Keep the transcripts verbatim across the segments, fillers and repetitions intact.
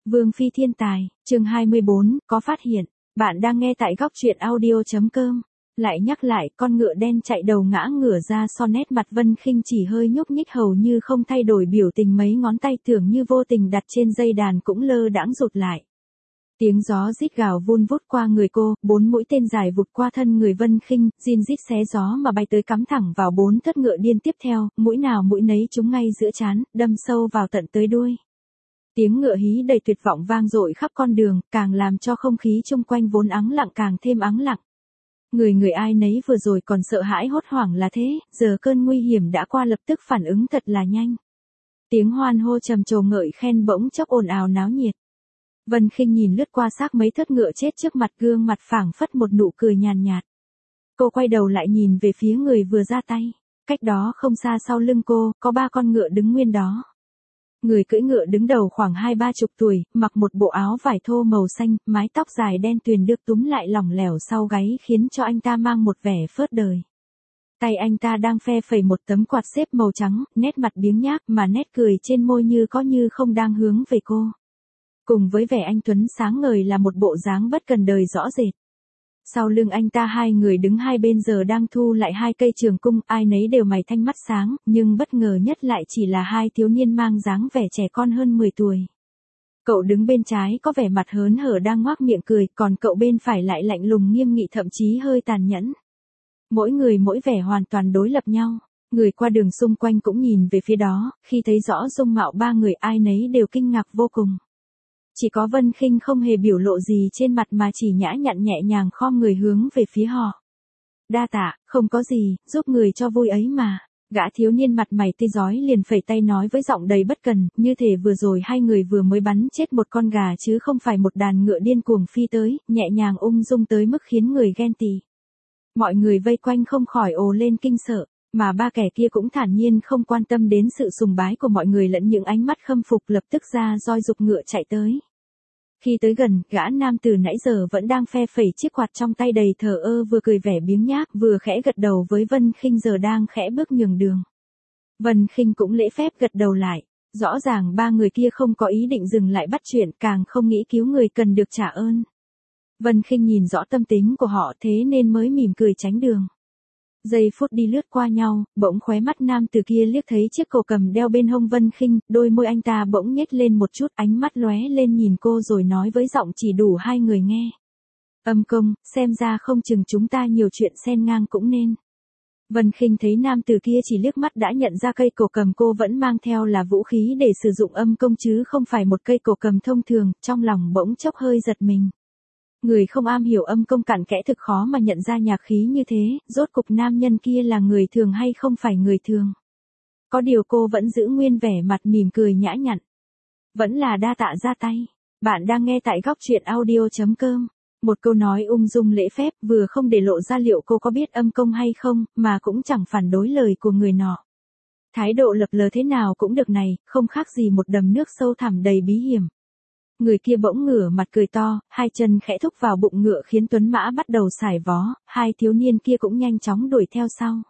Vương Phi thiên tài, chương hai mươi bốn, có phát hiện. Bạn đang nghe tại góc truyện audio.com. Lại nhắc lại, con ngựa đen chạy đầu ngã ngửa ra so nét mặt Vân Khinh chỉ hơi nhúc nhích hầu như không thay đổi biểu tình, mấy ngón tay tưởng như vô tình đặt trên dây đàn cũng lơ đãng rụt lại. Tiếng gió rít gào vun vút qua người cô, bốn mũi tên dài vụt qua thân người Vân Khinh, rin rít xé gió mà bay tới cắm thẳng vào bốn thất ngựa điên tiếp theo, mũi nào mũi nấy trúng ngay giữa trán, đâm sâu vào tận tới đuôi. Tiếng ngựa hí đầy tuyệt vọng vang dội khắp con đường, càng làm cho không khí chung quanh vốn ắng lặng càng thêm ắng lặng. Người người ai nấy vừa rồi còn sợ hãi hốt hoảng là thế, giờ cơn nguy hiểm đã qua lập tức phản ứng thật là nhanh. Tiếng hoan hô trầm trồ ngợi khen bỗng chốc ồn ào náo nhiệt. Vân Khinh nhìn lướt qua xác mấy thớt ngựa chết trước mặt, gương mặt phảng phất một nụ cười nhàn nhạt. Cô quay đầu lại nhìn về phía người vừa ra tay. Cách đó không xa sau lưng cô, có ba con ngựa đứng nguyên đó. Người cưỡi ngựa đứng đầu khoảng hai ba chục tuổi, mặc một bộ áo vải thô màu xanh, mái tóc dài đen tuyền được túm lại lỏng lẻo sau gáy khiến cho anh ta mang một vẻ phớt đời. Tay anh ta đang phe phẩy một tấm quạt xếp màu trắng, nét mặt biếng nhác mà nét cười trên môi như có như không đang hướng về cô. Cùng với vẻ anh tuấn sáng ngời là một bộ dáng bất cần đời rõ rệt. Sau lưng anh ta hai người đứng hai bên giờ đang thu lại hai cây trường cung, ai nấy đều mày thanh mắt sáng, nhưng bất ngờ nhất lại chỉ là hai thiếu niên mang dáng vẻ trẻ con hơn mười tuổi. Cậu đứng bên trái có vẻ mặt hớn hở đang ngoác miệng cười, còn cậu bên phải lại lạnh lùng nghiêm nghị, thậm chí hơi tàn nhẫn. Mỗi người mỗi vẻ hoàn toàn đối lập nhau. Người qua đường xung quanh cũng nhìn về phía đó, khi thấy rõ dung mạo ba người ai nấy đều kinh ngạc vô cùng. Chỉ có Vân Khinh không hề biểu lộ gì trên mặt mà chỉ nhã nhặn nhẹ nhàng khom người hướng về phía họ. Đa tạ, không có gì, giúp người cho vui ấy mà. Gã thiếu niên mặt mày tươi rói liền phẩy tay nói với giọng đầy bất cần, như thể vừa rồi hai người vừa mới bắn chết một con gà chứ không phải một đàn ngựa điên cuồng phi tới, nhẹ nhàng ung dung tới mức khiến người ghen tị. Mọi người vây quanh không khỏi ồ lên kinh sợ, mà ba kẻ kia cũng thản nhiên không quan tâm đến sự sùng bái của mọi người lẫn những ánh mắt khâm phục, lập tức ra roi giục ngựa chạy tới. Khi tới gần, gã nam từ nãy giờ vẫn đang phe phẩy chiếc quạt trong tay đầy thờ ơ, vừa cười vẻ biếng nhác vừa khẽ gật đầu với Vân Khinh giờ đang khẽ bước nhường đường. Vân Khinh cũng lễ phép gật đầu lại, rõ ràng ba người kia không có ý định dừng lại bắt chuyện, càng không nghĩ cứu người cần được trả ơn. Vân Khinh nhìn rõ tâm tính của họ thế nên mới mỉm cười tránh đường. Giây phút đi lướt qua nhau, bỗng khóe mắt nam từ kia liếc thấy chiếc cổ cầm đeo bên hông Vân Khinh, đôi môi anh ta bỗng nhếch lên một chút, ánh mắt lóe lên nhìn cô rồi nói với giọng chỉ đủ hai người nghe. Âm công, xem ra không chừng chúng ta nhiều chuyện xen ngang cũng nên. Vân Khinh thấy nam từ kia chỉ liếc mắt đã nhận ra cây cổ cầm cô vẫn mang theo là vũ khí để sử dụng âm công chứ không phải một cây cổ cầm thông thường, trong lòng bỗng chốc hơi giật mình. Người không am hiểu âm công cặn kẽ thực khó mà nhận ra nhạc khí như thế, rốt cục nam nhân kia là người thường hay không phải người thường. Có điều cô vẫn giữ nguyên vẻ mặt mỉm cười nhã nhặn. Vẫn là đa tạ ra tay. Bạn đang nghe tại góc truyện audio.com. Một câu nói ung dung lễ phép vừa không để lộ ra liệu cô có biết âm công hay không, mà cũng chẳng phản đối lời của người nọ. Thái độ lập lờ thế nào cũng được này, không khác gì một đầm nước sâu thẳm đầy bí hiểm. Người kia bỗng ngửa mặt cười to, hai chân khẽ thúc vào bụng ngựa khiến tuấn mã bắt đầu sải vó, hai thiếu niên kia cũng nhanh chóng đuổi theo sau.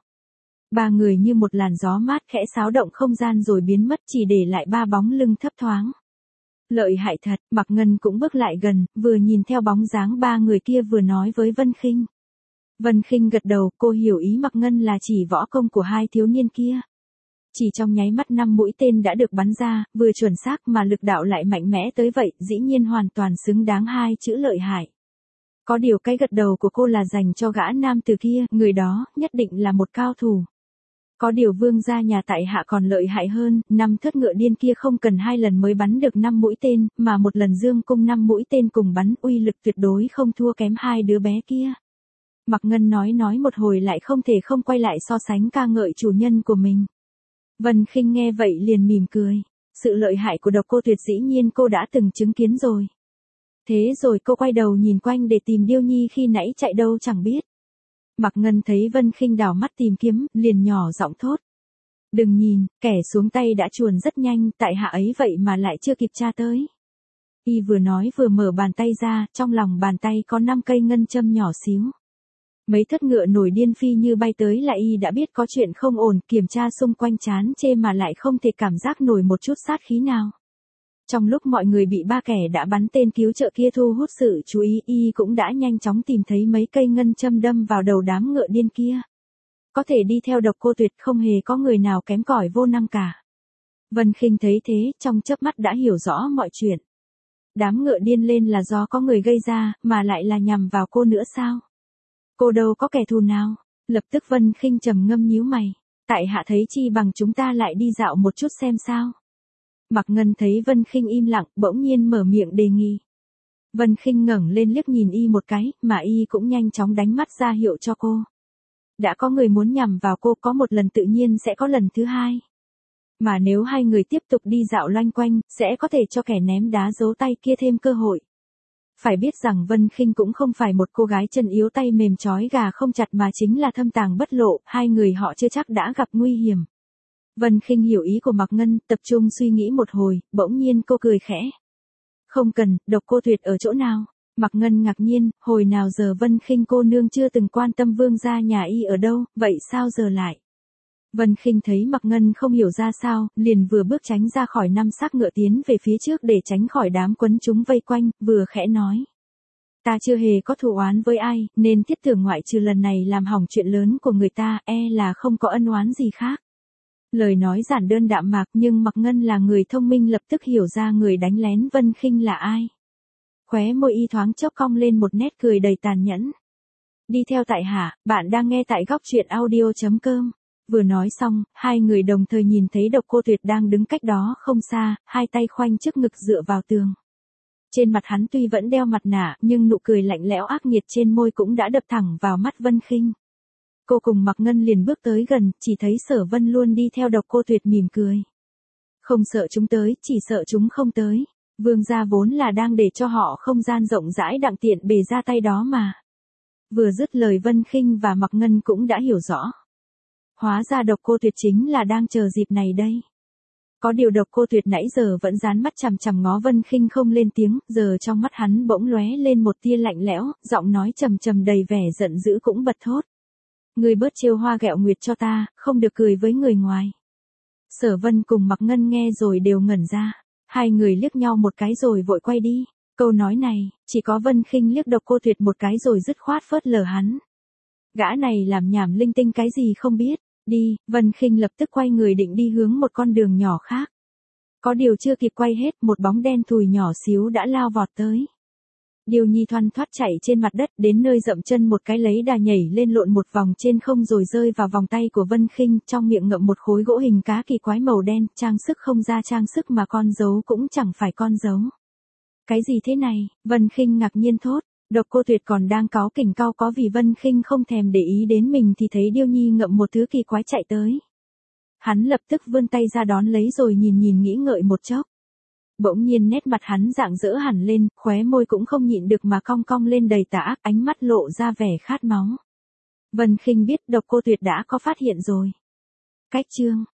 Ba người như một làn gió mát khẽ xáo động không gian rồi biến mất, chỉ để lại ba bóng lưng thấp thoáng. Lợi hại thật, Mạc Ngân cũng bước lại gần, vừa nhìn theo bóng dáng ba người kia vừa nói với Vân Khinh. Vân Khinh gật đầu, cô hiểu ý Mạc Ngân là chỉ võ công của hai thiếu niên kia. Chỉ trong nháy mắt năm mũi tên đã được bắn ra, vừa chuẩn xác mà lực đạo lại mạnh mẽ tới vậy, dĩ nhiên hoàn toàn xứng đáng hai chữ lợi hại. Có điều cái gật đầu của cô là dành cho gã nam từ kia, người đó nhất định là một cao thủ. Có điều vương gia nhà tại hạ còn lợi hại hơn, năm thớt ngựa điên kia không cần hai lần mới bắn được năm mũi tên, mà một lần dương cung năm mũi tên cùng bắn, uy lực tuyệt đối không thua kém hai đứa bé kia. Mạc Ngân nói nói một hồi lại không thể không quay lại so sánh ca ngợi chủ nhân của mình. Vân Khinh nghe vậy liền mỉm cười. Sự lợi hại của độc cô tuyệt dĩ nhiên cô đã từng chứng kiến rồi. Thế rồi cô quay đầu nhìn quanh để tìm Điêu Nhi khi nãy chạy đâu chẳng biết. Mạc Ngân thấy Vân Khinh đảo mắt tìm kiếm, liền nhỏ giọng thốt. Đừng nhìn, kẻ xuống tay đã chuồn rất nhanh, tại hạ ấy vậy mà lại chưa kịp tra tới. Y vừa nói vừa mở bàn tay ra, trong lòng bàn tay có năm cây ngân châm nhỏ xíu. Mấy thất ngựa nổi điên phi như bay tới là y đã biết có chuyện không ổn, kiểm tra xung quanh chán chê mà lại không thể cảm giác nổi một chút sát khí nào. Trong lúc mọi người bị ba kẻ đã bắn tên cứu trợ kia thu hút sự chú ý, y cũng đã nhanh chóng tìm thấy mấy cây ngân châm đâm vào đầu đám ngựa điên kia. Có thể đi theo Độc Cô Tuyệt không hề có người nào kém cỏi vô năng cả. Vân Khinh thấy thế, trong chớp mắt đã hiểu rõ mọi chuyện. Đám ngựa điên lên là do có người gây ra, mà lại là nhằm vào cô nữa sao? Cô đâu có kẻ thù nào? Lập tức Vân Khinh trầm ngâm nhíu mày. Tại hạ thấy chi bằng chúng ta lại đi dạo một chút xem sao. Mạc Ngân thấy Vân Khinh im lặng, bỗng nhiên mở miệng đề nghị. Vân Khinh ngẩng lên liếc nhìn y một cái, mà y cũng nhanh chóng đánh mắt ra hiệu cho cô. Đã có người muốn nhằm vào cô, có một lần tự nhiên sẽ có lần thứ hai. Mà nếu hai người tiếp tục đi dạo loanh quanh, sẽ có thể cho kẻ ném đá giấu tay kia thêm cơ hội. Phải biết rằng Vân Khinh cũng không phải một cô gái chân yếu tay mềm chói gà không chặt mà chính là thâm tàng bất lộ, hai người họ chưa chắc đã gặp nguy hiểm. Vân Khinh hiểu ý của Mạc Ngân, tập trung suy nghĩ một hồi, bỗng nhiên cô cười khẽ. Không cần, Độc Cô Tuyệt ở chỗ nào? Mạc Ngân ngạc nhiên, hồi nào giờ Vân Khinh cô nương chưa từng quan tâm vương gia nhà y ở đâu, vậy sao giờ lại? Vân Khinh thấy Mạc Ngân không hiểu ra sao, liền vừa bước tránh ra khỏi năm xác ngựa tiến về phía trước để tránh khỏi đám quấn chúng vây quanh, vừa khẽ nói. Ta chưa hề có thù oán với ai, nên thiết tưởng ngoại trừ lần này làm hỏng chuyện lớn của người ta, e là không có ân oán gì khác. Lời nói giản đơn đạm mạc, nhưng Mạc Ngân là người thông minh lập tức hiểu ra người đánh lén Vân Khinh là ai. Khóe môi y thoáng chốc cong lên một nét cười đầy tàn nhẫn. Đi theo tại hạ, bạn đang nghe tại góc truyện audio chấm com. Vừa nói xong, hai người đồng thời nhìn thấy Độc Cô Tuyệt đang đứng cách đó không xa, hai tay khoanh trước ngực dựa vào tường. Trên mặt hắn tuy vẫn đeo mặt nạ, nhưng nụ cười lạnh lẽo ác nghiệt trên môi cũng đã đập thẳng vào mắt Vân Khinh. Cô cùng Mạc Ngân liền bước tới gần, chỉ thấy Sở Vân luôn đi theo Độc Cô Tuyệt mỉm cười. Không sợ chúng tới, chỉ sợ chúng không tới. Vương gia vốn là đang để cho họ không gian rộng rãi đặng tiện bề ra tay đó mà. Vừa dứt lời Vân Khinh và Mạc Ngân cũng đã hiểu rõ. Hóa ra Độc Cô Tuyệt chính là đang chờ dịp này đây. Có điều Độc Cô Tuyệt nãy giờ vẫn dán mắt chằm chằm ngó Vân Khinh không lên tiếng, giờ trong mắt hắn bỗng lóe lên một tia lạnh lẽo, giọng nói trầm trầm đầy vẻ giận dữ cũng bật thốt. Ngươi bớt trêu hoa ghẹo nguyệt cho ta, không được cười với người ngoài. Sở Vân cùng Mạc Ngân nghe rồi đều ngẩn ra, hai người liếc nhau một cái rồi vội quay đi. Câu nói này, chỉ có Vân Khinh liếc Độc Cô Tuyệt một cái rồi dứt khoát phớt lờ hắn. Gã này làm nhảm linh tinh cái gì không biết. Đi, Vân Khinh lập tức quay người định đi hướng một con đường nhỏ khác. Có điều chưa kịp quay hết, một bóng đen thùi nhỏ xíu đã lao vọt tới. Điều Nhi thoăn thoắt chạy trên mặt đất, đến nơi dậm chân một cái lấy đà nhảy lên lộn một vòng trên không rồi rơi vào vòng tay của Vân Khinh, trong miệng ngậm một khối gỗ hình cá kỳ quái màu đen, trang sức không ra trang sức mà con dấu cũng chẳng phải con dấu. Cái gì thế này? Vân Khinh ngạc nhiên thốt. Độc Cô Tuyệt còn đang cáu kỉnh cau có vì Vân Khinh không thèm để ý đến mình thì thấy Điêu Nhi ngậm một thứ kỳ quái chạy tới. Hắn lập tức vươn tay ra đón lấy rồi nhìn nhìn nghĩ ngợi một chốc. Bỗng nhiên nét mặt hắn rạng rỡ hẳn lên, khóe môi cũng không nhịn được mà cong cong lên đầy tà ác, ánh mắt lộ ra vẻ khát máu. Vân Khinh biết Độc Cô Tuyệt đã có phát hiện rồi. Cách chương